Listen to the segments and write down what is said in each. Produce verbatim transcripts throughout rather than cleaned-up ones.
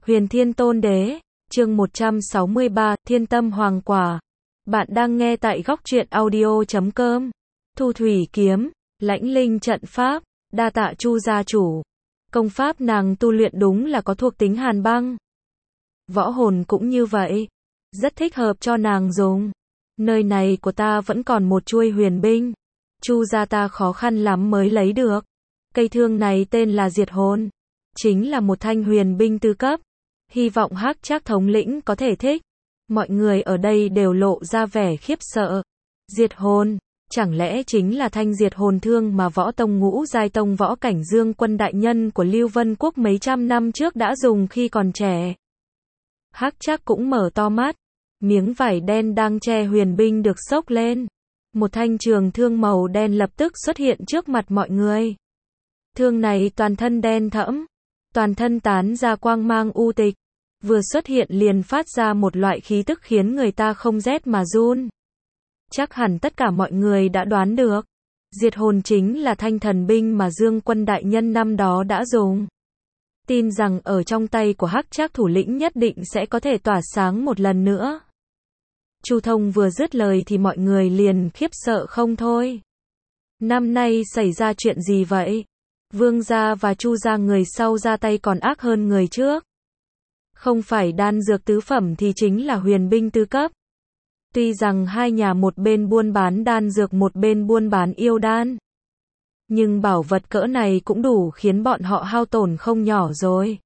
Huyền Thiên Tôn Đế, chương một trăm sáu mươi ba, Thiên Tâm Hoàng Quả. Bạn đang nghe tại góc truyện audio chấm com. Thu Thủy Kiếm, Lãnh Linh Trận Pháp, đa tạ Chu gia chủ. Công pháp nàng tu luyện đúng là có thuộc tính hàn băng. Võ hồn cũng như vậy, rất thích hợp cho nàng dùng. Nơi này của ta vẫn còn một chuôi huyền binh, Chu gia ta khó khăn lắm mới lấy được. Cây thương này tên là Diệt Hồn, chính là một thanh huyền binh tứ cấp. Hy vọng Hắc Trác thống lĩnh có thể thích. Mọi người ở đây đều lộ ra vẻ khiếp sợ. Diệt hồn, chẳng lẽ chính là thanh diệt hồn thương mà võ tông ngũ giai tông võ cảnh Dương Quân đại nhân của Lưu Vân Quốc mấy trăm năm trước đã dùng khi còn trẻ. Hắc Trác cũng mở to mắt, miếng vải đen đang che huyền binh được xốc lên. Một thanh trường thương màu đen lập tức xuất hiện trước mặt mọi người. Thương này toàn thân đen thẫm, toàn thân tán ra quang mang u tịch, vừa xuất hiện liền phát ra một loại khí tức khiến người ta không rét mà run. Chắc hẳn tất cả mọi người đã đoán được, diệt hồn chính là thanh thần binh mà Dương Quân đại nhân năm đó đã dùng. Tin rằng ở trong tay của Hắc Trác thủ lĩnh nhất định sẽ có thể tỏa sáng một lần nữa. Chu Thông vừa dứt lời thì mọi người liền khiếp sợ không thôi. Năm nay xảy ra chuyện gì vậy? Vương gia và Chu gia người sau ra tay còn ác hơn người trước. Không phải đan dược tứ phẩm thì chính là huyền binh tứ cấp. Tuy rằng hai nhà một bên buôn bán đan dược một bên buôn bán yêu đan, nhưng bảo vật cỡ này cũng đủ khiến bọn họ hao tổn không nhỏ rồi.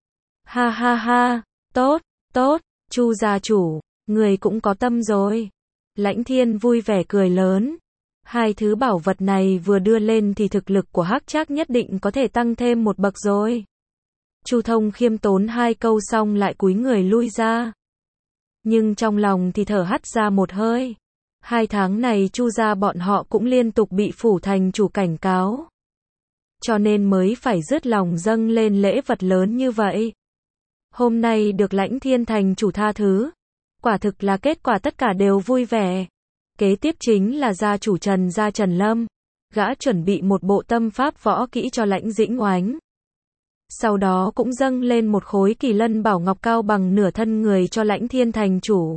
Ha ha ha, tốt, tốt, Chu gia chủ, người cũng có tâm rồi. Lãnh Thiên vui vẻ cười lớn. Hai thứ bảo vật này vừa đưa lên thì thực lực của Hắc Trác nhất định có thể tăng thêm một bậc rồi. Chu Thông khiêm tốn hai câu xong lại cúi người lui ra. Nhưng trong lòng thì thở hắt ra một hơi. Hai tháng này Chu gia bọn họ cũng liên tục bị phủ thành chủ cảnh cáo, cho nên mới phải rứt lòng dâng lên lễ vật lớn như vậy. Hôm nay được Lãnh Thiên thành chủ tha thứ, quả thực là kết quả tất cả đều vui vẻ. Kế tiếp chính là gia chủ Trần gia Trần Lâm, gã chuẩn bị một bộ tâm pháp võ kỹ cho Lãnh Dĩnh Oánh. Sau đó cũng dâng lên một khối kỳ lân bảo ngọc cao bằng nửa thân người cho Lãnh Thiên thành chủ.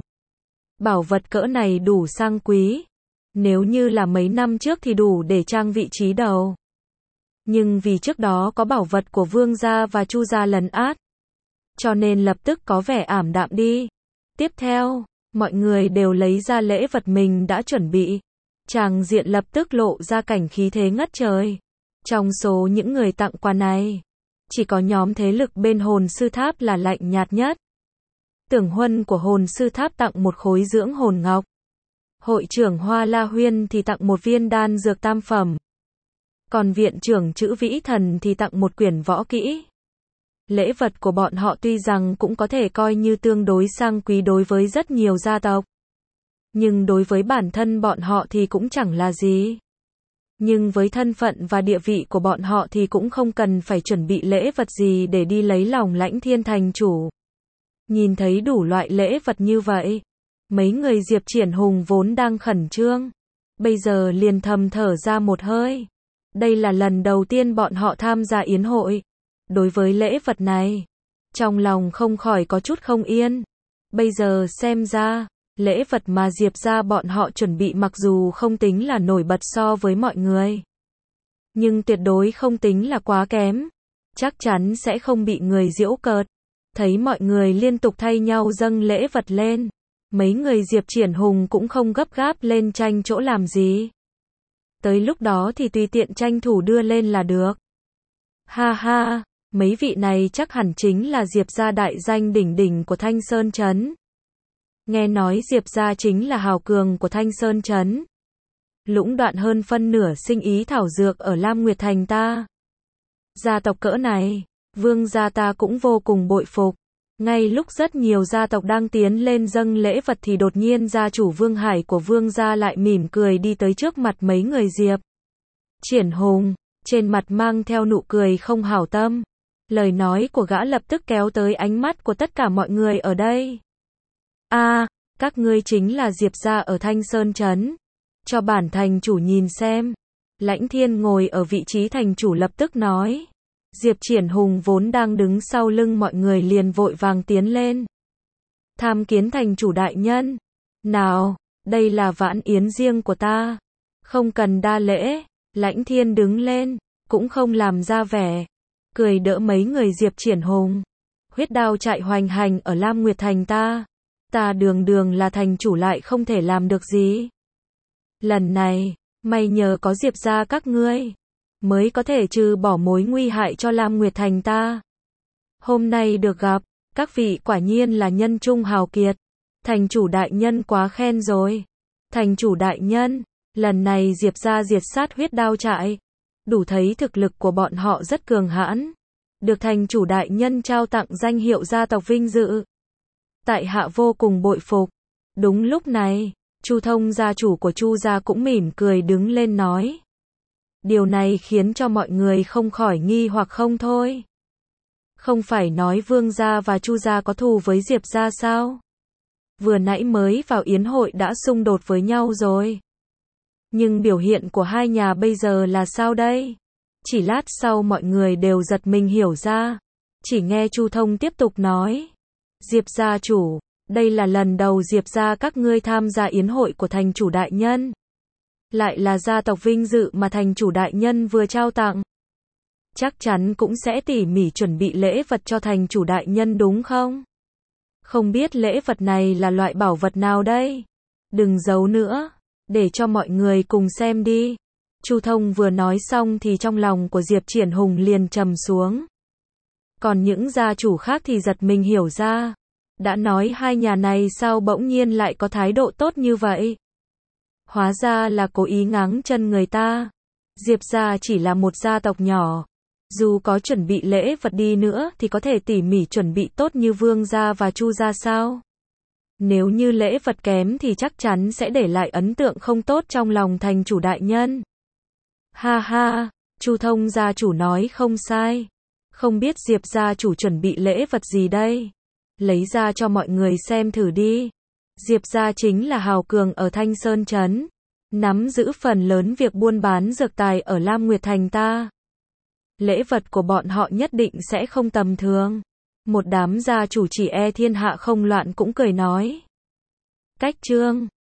Bảo vật cỡ này đủ sang quý, nếu như là mấy năm trước thì đủ để trang vị trí đầu. Nhưng vì trước đó có bảo vật của Vương gia và Chu gia lấn át, cho nên lập tức có vẻ ảm đạm đi. Tiếp theo, mọi người đều lấy ra lễ vật mình đã chuẩn bị. Tràng diện lập tức lộ ra cảnh khí thế ngất trời. Trong số những người tặng quà này, chỉ có nhóm thế lực bên hồn sư tháp là lạnh nhạt nhất. Tưởng Huân của hồn sư tháp tặng một khối dưỡng hồn ngọc. Hội trưởng Hoa La Huyên thì tặng một viên đan dược tam phẩm. Còn viện trưởng Chữ Vĩ Thần thì tặng một quyển võ kỹ. Lễ vật của bọn họ tuy rằng cũng có thể coi như tương đối sang quý đối với rất nhiều gia tộc, nhưng đối với bản thân bọn họ thì cũng chẳng là gì. Nhưng với thân phận và địa vị của bọn họ thì cũng không cần phải chuẩn bị lễ vật gì để đi lấy lòng Lãnh Thiên thành chủ. Nhìn thấy đủ loại lễ vật như vậy, mấy người Diệp Triển Hùng vốn đang khẩn trương, bây giờ liền thầm thở ra một hơi. Đây là lần đầu tiên bọn họ tham gia yến hội. Đối với lễ vật này, trong lòng không khỏi có chút không yên. Bây giờ xem ra, lễ vật mà Diệp gia bọn họ chuẩn bị mặc dù không tính là nổi bật so với mọi người, nhưng tuyệt đối không tính là quá kém. Chắc chắn sẽ không bị người giễu cợt. Thấy mọi người liên tục thay nhau dâng lễ vật lên, mấy người Diệp Triển Hùng cũng không gấp gáp lên tranh chỗ làm gì. Tới lúc đó thì tùy tiện tranh thủ đưa lên là được. Ha ha, mấy vị này chắc hẳn chính là Diệp gia đại danh đỉnh đỉnh của Thanh Sơn Trấn. Nghe nói Diệp gia chính là hào cường của Thanh Sơn Trấn, lũng đoạn hơn phân nửa sinh ý thảo dược ở Lam Nguyệt Thành ta. Gia tộc cỡ này, Vương gia ta cũng vô cùng bội phục. Ngay lúc rất nhiều gia tộc đang tiến lên dâng lễ vật thì đột nhiên gia chủ Vương Hải của Vương gia lại mỉm cười đi tới trước mặt mấy người Diệp Triển Hùng, trên mặt mang theo nụ cười không hảo tâm. Lời nói của gã lập tức kéo tới ánh mắt của tất cả mọi người ở đây. A, à, các ngươi chính là Diệp gia ở Thanh Sơn Trấn. Cho bản thành chủ nhìn xem. Lãnh Thiên ngồi ở vị trí thành chủ lập tức nói. Diệp Triển Hùng vốn đang đứng sau lưng mọi người liền vội vàng tiến lên. Tham kiến thành chủ đại nhân. Nào, đây là vãn yến riêng của ta. Không cần đa lễ. Lãnh Thiên đứng lên, cũng không làm ra vẻ. Cười đỡ mấy người Diệp Triển Hùng. Huyết đao chạy hoành hành ở Lam Nguyệt Thành ta. Ta đường đường là thành chủ lại không thể làm được gì. Lần này, may nhờ có Diệp gia các ngươi, mới có thể trừ bỏ mối nguy hại cho Lam Nguyệt Thành ta. Hôm nay được gặp, các vị quả nhiên là nhân trung hào kiệt. Thành chủ đại nhân quá khen rồi. Thành chủ đại nhân, lần này Diệp gia diệt sát huyết đao trại, đủ thấy thực lực của bọn họ rất cường hãn. Được thành chủ đại nhân trao tặng danh hiệu gia tộc vinh dự. Tại hạ vô cùng bội phục. Đúng lúc này, Chu Thông gia chủ của Chu gia cũng mỉm cười đứng lên nói. Điều này khiến cho mọi người không khỏi nghi hoặc không thôi. Không phải nói Vương gia và Chu gia có thù với Diệp gia sao? Vừa nãy mới vào yến hội đã xung đột với nhau rồi. Nhưng biểu hiện của hai nhà bây giờ là sao đây? Chỉ lát sau mọi người đều giật mình hiểu ra. Chỉ nghe Chu Thông tiếp tục nói. Diệp gia chủ, đây là lần đầu Diệp gia các ngươi tham gia yến hội của thành chủ đại nhân. Lại là gia tộc vinh dự mà thành chủ đại nhân vừa trao tặng. Chắc chắn cũng sẽ tỉ mỉ chuẩn bị lễ vật cho thành chủ đại nhân đúng không? Không biết lễ vật này là loại bảo vật nào đây? Đừng giấu nữa, để cho mọi người cùng xem đi. Chu Thông vừa nói xong thì trong lòng của Diệp Triển Hùng liền trầm xuống. Còn những gia chủ khác thì giật mình hiểu ra. Đã nói hai nhà này sao bỗng nhiên lại có thái độ tốt như vậy? Hóa ra là cố ý ngáng chân người ta. Diệp gia chỉ là một gia tộc nhỏ. Dù có chuẩn bị lễ vật đi nữa thì có thể tỉ mỉ chuẩn bị tốt như Vương gia và Chu gia sao? Nếu như lễ vật kém thì chắc chắn sẽ để lại ấn tượng không tốt trong lòng thành chủ đại nhân. Ha ha, Chu Thông gia chủ nói không sai. Không biết Diệp gia chủ chuẩn bị lễ vật gì đây? Lấy ra cho mọi người xem thử đi. Diệp gia chính là hào cường ở Thanh Sơn Trấn, nắm giữ phần lớn việc buôn bán dược tài ở Lam Nguyệt Thành ta. Lễ vật của bọn họ nhất định sẽ không tầm thường. Một đám gia chủ chỉ e thiên hạ không loạn cũng cười nói. Cách chương